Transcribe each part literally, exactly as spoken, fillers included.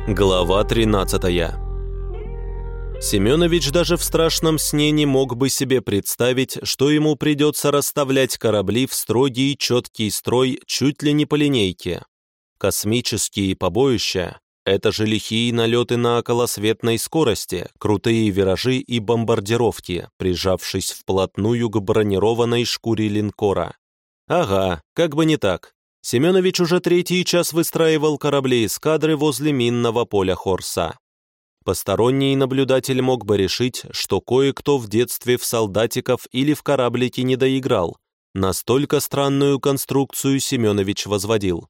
Глава тринадцатая. Семенович даже в страшном сне не мог бы себе представить, что ему придется расставлять корабли в строгий четкий строй чуть ли не по линейке. Космические побоища — это же лихие налеты на околосветной скорости, крутые виражи и бомбардировки, прижавшись вплотную к бронированной шкуре линкора. Ага, как бы не так. Семенович уже третий час выстраивал корабли эскадры возле минного поля Хорса. Посторонний наблюдатель мог бы решить, что кое-кто в детстве в солдатиков или в кораблике не доиграл. Настолько странную конструкцию Семенович возводил.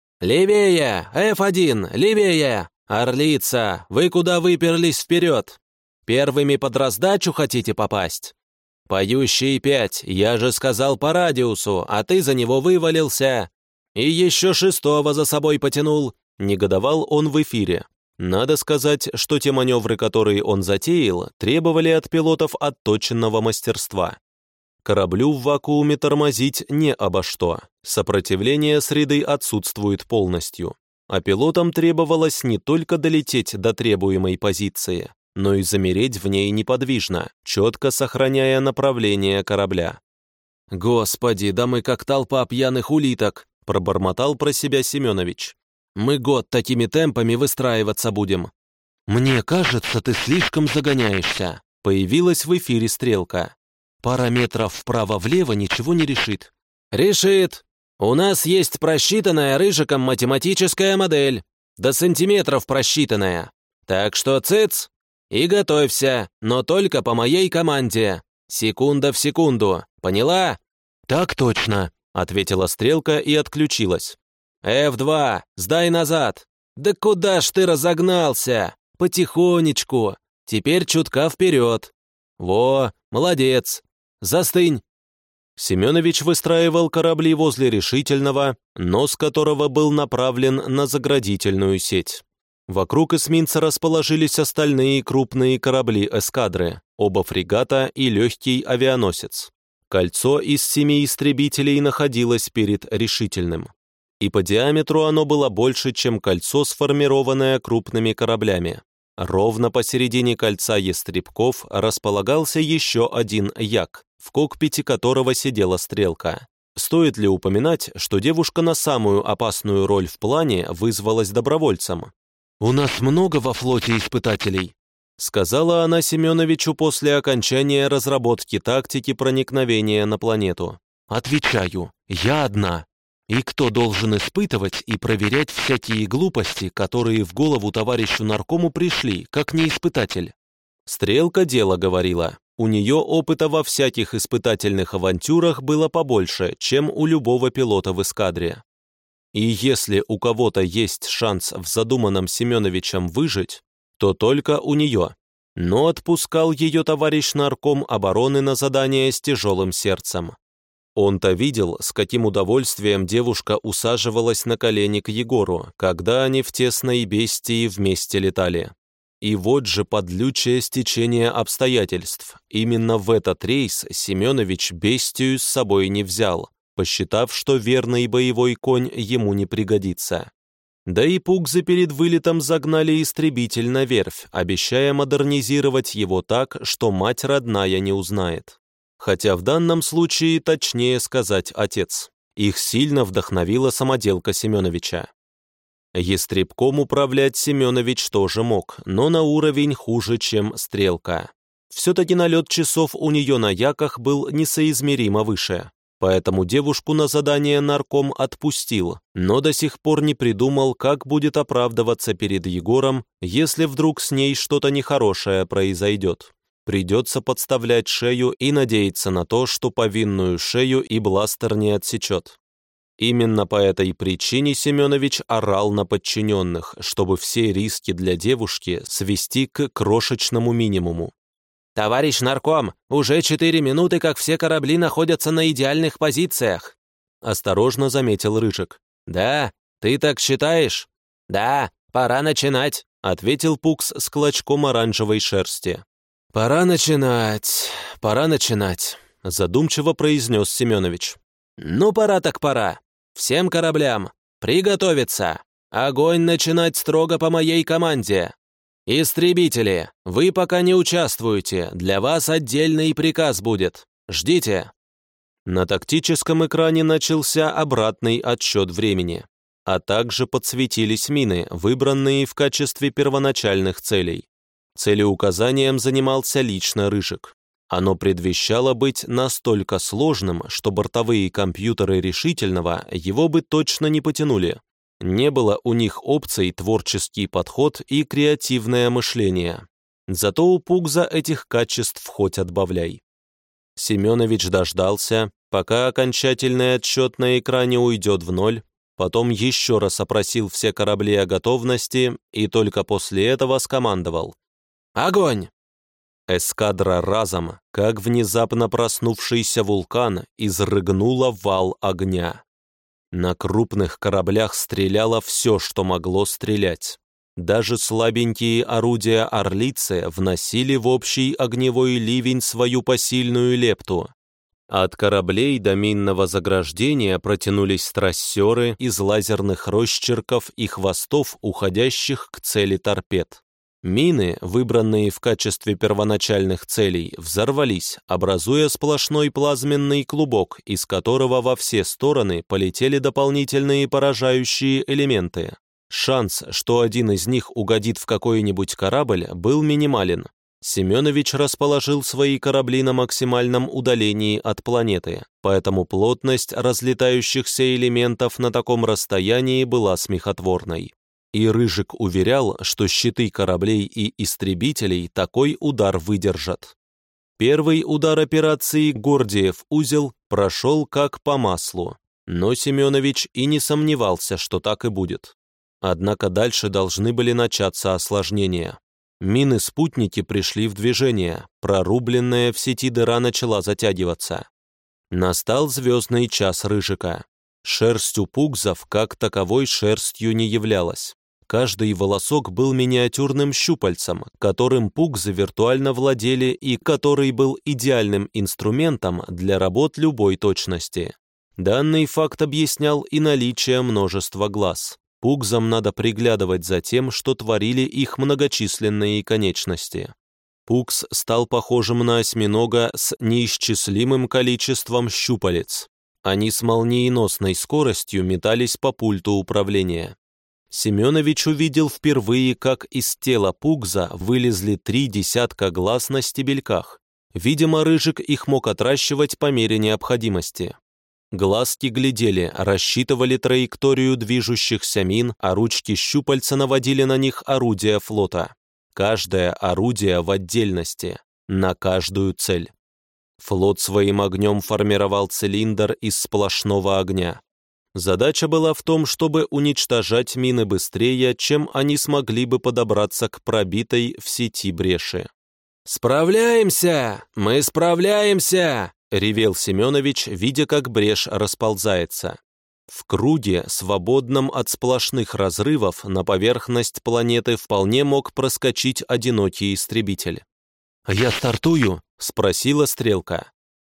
«Левее! эф один! Левее! Орлица! Вы куда выперлись вперед? Первыми под раздачу хотите попасть? Поющий пять, я же сказал по радиусу, а ты за него вывалился. И еще шестого за собой потянул», — негодовал он в эфире. Надо сказать, что те маневры, которые он затеял, требовали от пилотов отточенного мастерства. Кораблю в вакууме тормозить не обо что, сопротивление среды отсутствует полностью, а пилотам требовалось не только долететь до требуемой позиции, но и замереть в ней неподвижно, четко сохраняя направление корабля. «Господи, да мы как толпа пьяных улиток!» — пробормотал про себя Семенович. «Мы год такими темпами выстраиваться будем». «Мне кажется, ты слишком загоняешься», — появилась в эфире стрелка. «Пара метров вправо-влево ничего не решит». «Решит. У нас есть просчитанная Рыжиком математическая модель, до сантиметров просчитанная. Так что цыц и готовься, но только по моей команде. Секунда в секунду. Поняла?» «Так точно», — ответила стрелка и отключилась. эф два, сдай назад. Да куда ж ты разогнался? Потихонечку. Теперь чутка вперед. Во, молодец. Застынь. Семенович выстраивал корабли возле решительного, нос которого был направлен на заградительную сеть. Вокруг эсминца расположились остальные крупные корабли эскадры, оба фрегата и легкий авианосец. Кольцо из семи истребителей находилось перед решительным. И по диаметру оно было больше, чем кольцо, сформированное крупными кораблями. Ровно посередине кольца ястребков располагался еще один як, в кокпите которого сидела стрелка. Стоит ли упоминать, что девушка на самую опасную роль в плане вызвалась добровольцем? «У нас много во флоте испытателей», — сказала она Семеновичу после окончания разработки тактики проникновения на планету. «Отвечаю, я одна. И кто должен испытывать и проверять всякие глупости, которые в голову товарищу наркому пришли, как не испытатель?» Стрелка дело говорила. У нее опыта во всяких испытательных авантюрах было побольше, чем у любого пилота в эскадре. И если у кого-то есть шанс в задуманном Семеновичем выжить, то только у нее. Но отпускал ее товарищ нарком обороны на задание с тяжелым сердцем. Он-то видел, с каким удовольствием девушка усаживалась на колени к Егору, когда они в тесной бестии вместе летали. И вот же подлючее стечение обстоятельств. Именно в этот рейс Семенович бестию с собой не взял, посчитав, что верный боевой конь ему не пригодится. Да и пугзы перед вылетом загнали истребитель на верфь, обещая модернизировать его так, что мать родная не узнает. Хотя в данном случае точнее сказать отец. Их сильно вдохновила самоделка Семеновича. Ястребком управлять Семенович тоже мог, но на уровень хуже, чем стрелка. Все-таки налет часов у нее на яках был несоизмеримо выше. Поэтому девушку на задание нарком отпустил, но до сих пор не придумал, как будет оправдываться перед Егором, если вдруг с ней что-то нехорошее произойдет. Придется подставлять шею и надеяться на то, что повинную шею и бластер не отсечет. Именно по этой причине Семенович орал на подчиненных, чтобы все риски для девушки свести к крошечному минимуму. «Товарищ нарком, уже четыре минуты, как все корабли находятся на идеальных позициях», — осторожно заметил Рыжик. «Да, ты так считаешь?» «Да, пора начинать», — ответил Пукс с клочком оранжевой шерсти. «Пора начинать, пора начинать», — задумчиво произнес Семенович. «Ну, пора так пора. Всем кораблям приготовиться. Огонь начинать строго по моей команде! Истребители, вы пока не участвуете, для вас отдельный приказ будет. Ждите!» На тактическом экране начался обратный отсчет времени, а также подсветились мины, выбранные в качестве первоначальных целей. Целеуказанием занимался лично Рыжик. Оно предвещало быть настолько сложным, что бортовые компьютеры решительного его бы точно не потянули. Не было у них опций творческий подход и креативное мышление. Зато у Пугза этих качеств хоть отбавляй. Семенович дождался, пока окончательный отсчет на экране уйдет в ноль, потом еще раз опросил все корабли о готовности и только после этого скомандовал: «Огонь!» Эскадра разом, как внезапно проснувшийся вулкан, изрыгнула вал огня. На крупных кораблях стреляло все, что могло стрелять. Даже слабенькие орудия «Орлицы» вносили в общий огневой ливень свою посильную лепту. От кораблей до минного заграждения протянулись трассеры из лазерных росчерков и хвостов, уходящих к цели торпед. Мины, выбранные в качестве первоначальных целей, взорвались, образуя сплошной плазменный клубок, из которого во все стороны полетели дополнительные поражающие элементы. Шанс, что один из них угодит в какой-нибудь корабль, был минимален. Семенович расположил свои корабли на максимальном удалении от планеты, поэтому плотность разлетающихся элементов на таком расстоянии была смехотворной. И Рыжик уверял, что щиты кораблей и истребителей такой удар выдержат. Первый удар операции «Гордиев узел» прошел как по маслу, но Семенович и не сомневался, что так и будет. Однако дальше должны были начаться осложнения. Мины-спутники пришли в движение, прорубленная в сети дыра начала затягиваться. Настал звездный час Рыжика. Шерсть у Пугзов как таковой шерстью не являлась. Каждый волосок был миниатюрным щупальцем, которым Пугзы виртуально владели и который был идеальным инструментом для работ любой точности. Данный факт объяснял и наличие множества глаз. Пугзам надо приглядывать за тем, что творили их многочисленные конечности. Пугз стал похожим на осьминога с неисчислимым количеством щупалец. Они с молниеносной скоростью метались по пульту управления. Семенович увидел впервые, как из тела Пугза вылезли три десятка глаз на стебельках. Видимо, Рыжик их мог отращивать по мере необходимости. Глазки глядели, рассчитывали траекторию движущихся мин, а ручки щупальца наводили на них орудия флота. Каждое орудие в отдельности, на каждую цель. Флот своим огнем формировал цилиндр из сплошного огня. Задача была в том, чтобы уничтожать мины быстрее, чем они смогли бы подобраться к пробитой в сети бреши. «Справляемся! Мы справляемся!» — ревел Семенович, видя, как брешь расползается. В круге, свободном от сплошных разрывов, на поверхность планеты вполне мог проскочить одинокий истребитель. «Я стартую?» — спросила Стрелка.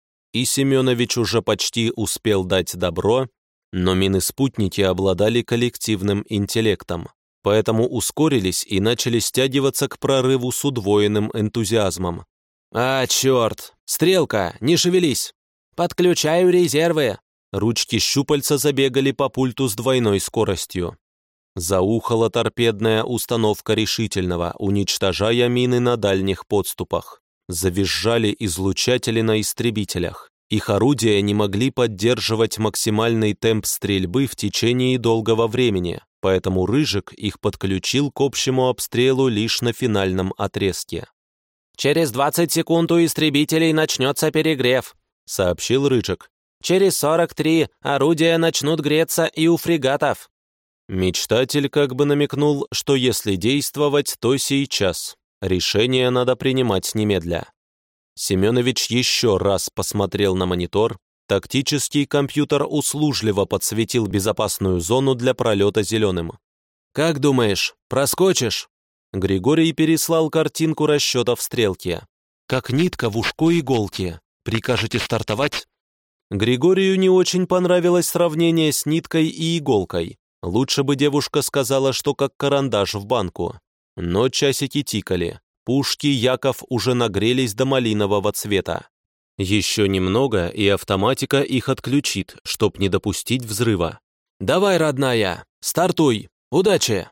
И Семенович уже почти успел дать добро, но мины-спутники обладали коллективным интеллектом, поэтому ускорились и начали стягиваться к прорыву с удвоенным энтузиазмом. «А, черт! Стрелка, не шевелись! Подключаю резервы!» Ручки щупальца забегали по пульту с двойной скоростью. Заухала торпедная установка решительного, уничтожая мины на дальних подступах. Завизжали излучатели на истребителях. Их орудия не могли поддерживать максимальный темп стрельбы в течение долгого времени, поэтому Рыжик их подключил к общему обстрелу лишь на финальном отрезке. «Через двадцать секунд у истребителей начнется перегрев», — сообщил Рыжик. «Через сорок три орудия начнут греться и у фрегатов». Мечтатель как бы намекнул, что если действовать, то сейчас. Решение надо принимать немедля. Семенович еще раз посмотрел на монитор. Тактический компьютер услужливо подсветил безопасную зону для пролета зеленым. «Как думаешь, проскочишь?» Григорий переслал картинку расчетов стрелки. «Как нитка в ушко иголки. Прикажете стартовать?» Григорию не очень понравилось сравнение с ниткой и иголкой. Лучше бы девушка сказала, что как карандаш в банку. Но часики тикали. Пушки Яков уже нагрелись до малинового цвета. Еще немного, и автоматика их отключит, чтоб не допустить взрыва. «Давай, родная, стартуй! Удачи!»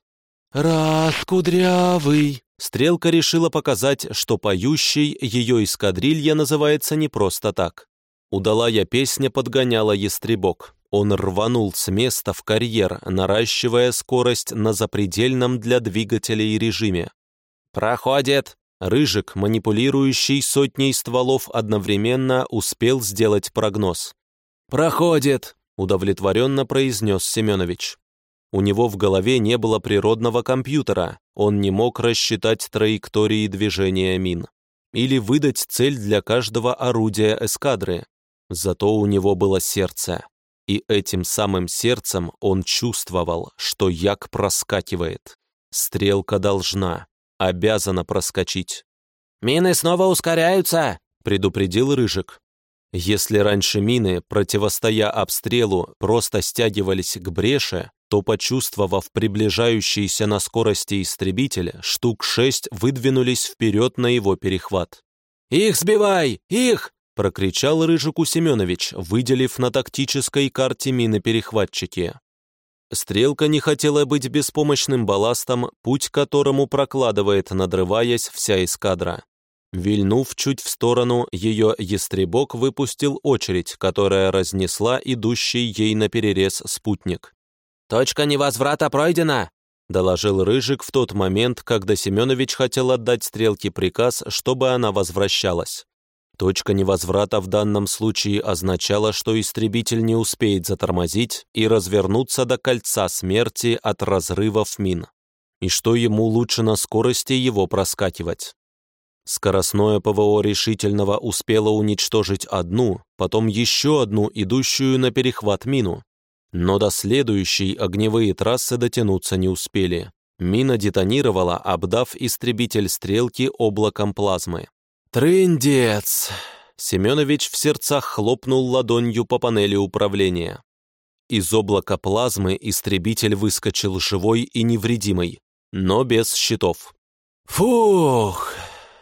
«Раз кудрявый!» Стрелка решила показать, что поющей ее эскадрилья называется не просто так. Удалая песня подгоняла ястребок. Он рванул с места в карьер, наращивая скорость на запредельном для двигателей режиме. «Проходит!» Рыжик, манипулирующий сотней стволов одновременно, успел сделать прогноз. «Проходит!» — удовлетворенно произнес Семенович. У него в голове не было природного компьютера, он не мог рассчитать траектории движения мин или выдать цель для каждого орудия эскадры. Зато у него было сердце, и этим самым сердцем он чувствовал, что Як проскакивает. Стрелка должна, обязана проскочить. «Мины снова ускоряются!» — предупредил Рыжик. Если раньше мины, противостоя обстрелу, просто стягивались к бреше, то, почувствовав приближающийся на скорости истребитель, штук шесть выдвинулись вперед на его перехват. «Их сбивай! Их!» — прокричал Рыжику Семенович, выделив на тактической карте мины-перехватчики. Стрелка не хотела быть беспомощным балластом, путь к которому прокладывает, надрываясь, вся эскадра. Вильнув чуть в сторону, ее ястребок выпустил очередь, которая разнесла идущий ей наперерез спутник. «Точка невозврата пройдена!» — доложил Рыжик в тот момент, когда Семенович хотел отдать стрелке приказ, чтобы она возвращалась. Точка невозврата в данном случае означала, что истребитель не успеет затормозить и развернуться до кольца смерти от разрывов мин, и что ему лучше на скорости его проскакивать. Скоростное ПВО решительного успело уничтожить одну, потом еще одну, идущую на перехват мину. Но до следующей огневые трассы дотянуться не успели. Мина детонировала, обдав истребитель стрелки облаком плазмы. «Трындец!» Семенович в сердцах хлопнул ладонью по панели управления. Из облака плазмы истребитель выскочил живой и невредимый, но без щитов. «Фух!»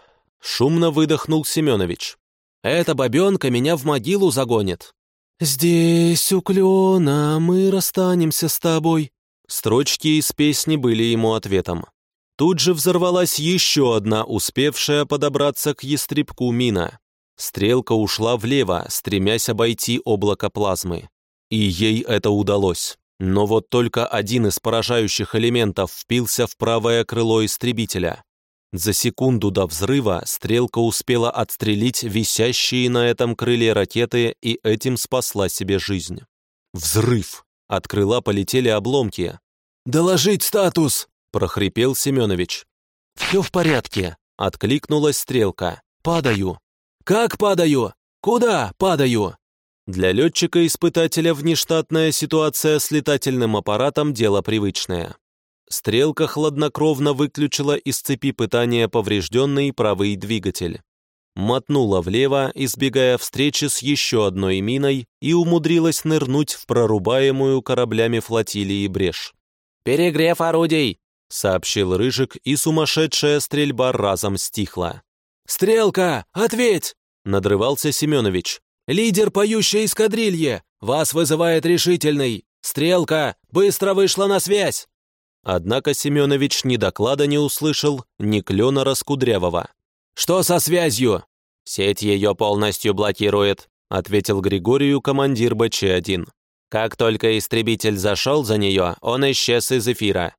Шумно выдохнул Семенович. «Эта бабенка меня в могилу загонит». «Здесь, у клена, мы расстанемся с тобой». Строчки из песни были ему ответом. Тут же взорвалась еще одна, успевшая подобраться к ястребку мина. Стрелка ушла влево, стремясь обойти облако плазмы. И ей это удалось. Но вот только один из поражающих элементов впился в правое крыло истребителя. За секунду до взрыва стрелка успела отстрелить висящие на этом крыле ракеты и этим спасла себе жизнь. Взрыв! От крыла полетели обломки. «Доложить статус!» — прохрипел Семенович. «Все в порядке!» — откликнулась стрелка. «Падаю!» «Как падаю? Куда падаю?» Для летчика-испытателя внештатная ситуация с летательным аппаратом — дело привычное. Стрелка хладнокровно выключила из цепи питания поврежденный правый двигатель. Мотнула влево, избегая встречи с еще одной миной, и умудрилась нырнуть в прорубаемую кораблями флотилии брешь. «Перегрев орудий!» — сообщил Рыжик, и сумасшедшая стрельба разом стихла. «Стрелка, ответь!» — надрывался Семенович. «Лидер поющей эскадрильи! Вас вызывает решительный! Стрелка, быстро вышла на связь!» Однако Семенович ни доклада не услышал, ни клена Раскудрявого. «Что со связью?» «Сеть ее полностью блокирует», — ответил Григорию командир Бэ Че один. «Как только истребитель зашел за нее, он исчез из эфира».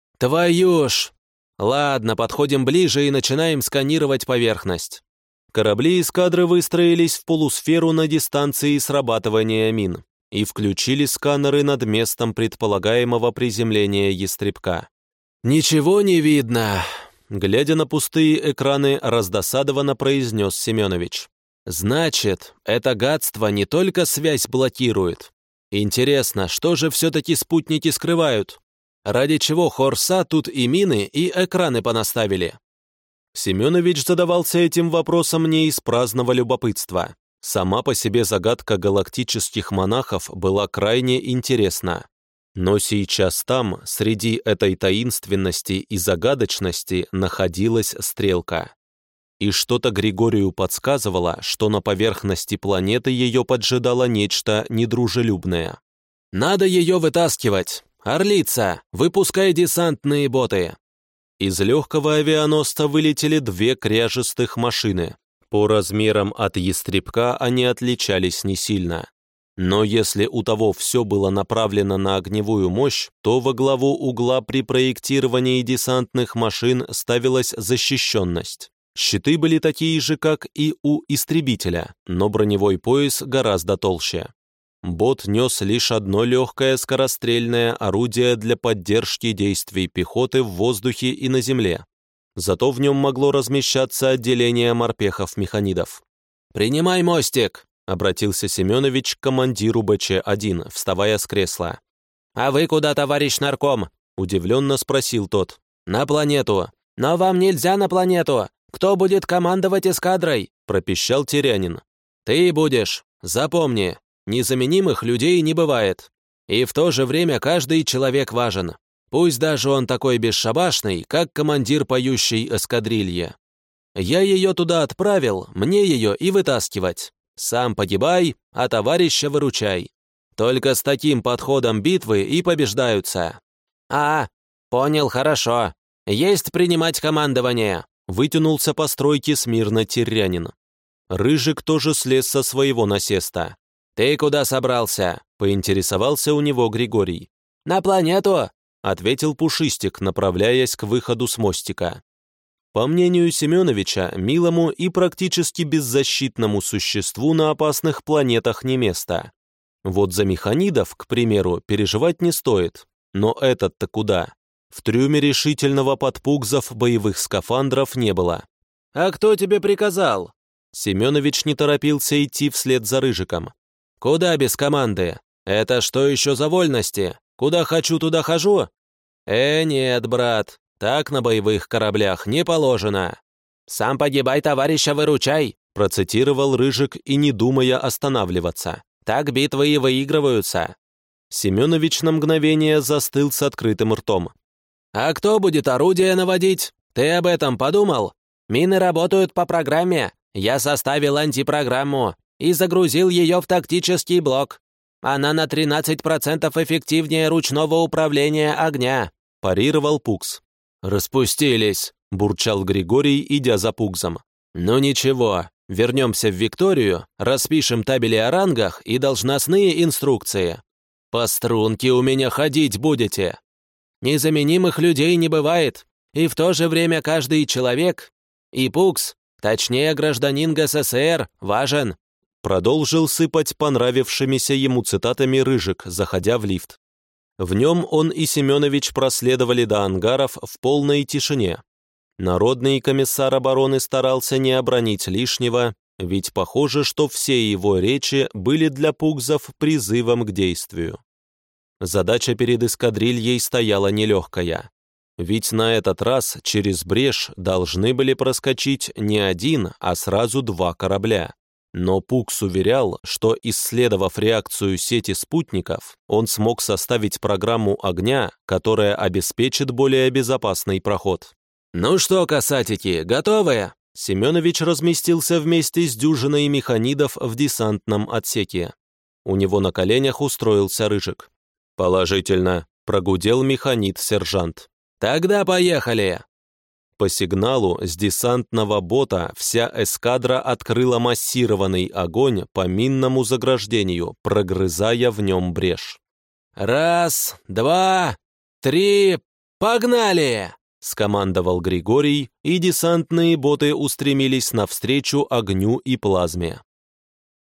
«Твою ж!» «Ладно, подходим ближе и начинаем сканировать поверхность». Корабли эскадры выстроились в полусферу на дистанции срабатывания мин и включили сканеры над местом предполагаемого приземления ястребка. «Ничего не видно», — глядя на пустые экраны, раздосадованно произнес Семенович. «Значит, это гадство не только связь блокирует. Интересно, что же все-таки спутники скрывают? Ради чего Хорса тут и мины, и экраны понаставили?» Семенович задавался этим вопросом не из праздного любопытства. Сама по себе загадка галактических монахов была крайне интересна. Но сейчас там, среди этой таинственности и загадочности, находилась стрелка. И что-то Григорию подсказывало, что на поверхности планеты ее поджидало нечто недружелюбное. «Надо ее вытаскивать! Орлица, выпускай десантные боты!» Из легкого авианосца вылетели две кряжестых машины. По размерам от ястребка они отличались не сильно. Но если у того все было направлено на огневую мощь, то во главу угла при проектировании десантных машин ставилась защищенность. Щиты были такие же, как и у истребителя, но броневой пояс гораздо толще. Бот нес лишь одно легкое скорострельное орудие для поддержки действий пехоты в воздухе и на земле. Зато в нем могло размещаться отделение морпехов-механидов. «Принимай мостик!» — обратился Семенович к командиру Бэ Че один, вставая с кресла. «А вы куда, товарищ нарком?» — удивленно спросил тот. «На планету». «Но вам нельзя на планету! Кто будет командовать эскадрой?» — пропищал Терянин. «Ты будешь. Запомни, незаменимых людей не бывает. И в то же время каждый человек важен. Пусть даже он такой бесшабашный, как командир поющей эскадрильи. Я ее туда отправил, мне ее и вытаскивать. Сам погибай, а товарища выручай. Только с таким подходом битвы и побеждаются». «А, понял, хорошо. Есть принимать командование», — вытянулся по стройке смирно Терянин. Рыжик тоже слез со своего насеста. «Ты куда собрался?» — поинтересовался у него Григорий. «На планету», — ответил Пушистик, направляясь к выходу с мостика. По мнению Семеновича, милому и практически беззащитному существу на опасных планетах не место. Вот за механидов, к примеру, переживать не стоит. Но этот-то куда? В трюме решительного подпугзов боевых скафандров не было. «А кто тебе приказал?» Семенович не торопился идти вслед за Рыжиком. «Куда без команды? Это что еще за вольности? Куда хочу, туда хожу?» «Э, нет, брат, так на боевых кораблях не положено». «Сам погибай, товарища выручай», процитировал Рыжик и не думая останавливаться. «Так битвы и выигрываются». Семенович на мгновение застыл с открытым ртом. «А кто будет орудие наводить? Ты об этом подумал? Мины работают по программе. Я составил антипрограмму и загрузил ее в тактический блок. Она на тринадцать процентов эффективнее ручного управления огня», — парировал Пукс. «Распустились», — бурчал Григорий, идя за Пуксом. «Ну ничего, вернемся в Викторию, распишем табели о рангах и должностные инструкции. По струнке у меня ходить будете. Незаменимых людей не бывает, и в то же время каждый человек, и Пукс, точнее гражданин Гэ Эс Эс Эр, важен», продолжил сыпать понравившимися ему цитатами Рыжик, заходя в лифт. В нем он и Семенович проследовали до ангаров в полной тишине. Народный комиссар обороны старался не обронить лишнего, ведь похоже, что все его речи были для пугзов призывом к действию. Задача перед эскадрильей стояла нелегкая. Ведь на этот раз через брешь должны были проскочить не один, а сразу два корабля. Но Пукс уверял, что, исследовав реакцию сети спутников, он смог составить программу огня, которая обеспечит более безопасный проход. «Ну что, касатики, готовы?» Семенович разместился вместе с дюжиной механидов в десантном отсеке. У него на коленях устроился Рыжик. «Положительно», — прогудел механид-сержант. «Тогда поехали!» По сигналу с десантного бота вся эскадра открыла массированный огонь по минному заграждению, прогрызая в нем брешь. «Раз, два, три, погнали!» — скомандовал Григорий, и десантные боты устремились навстречу огню и плазме.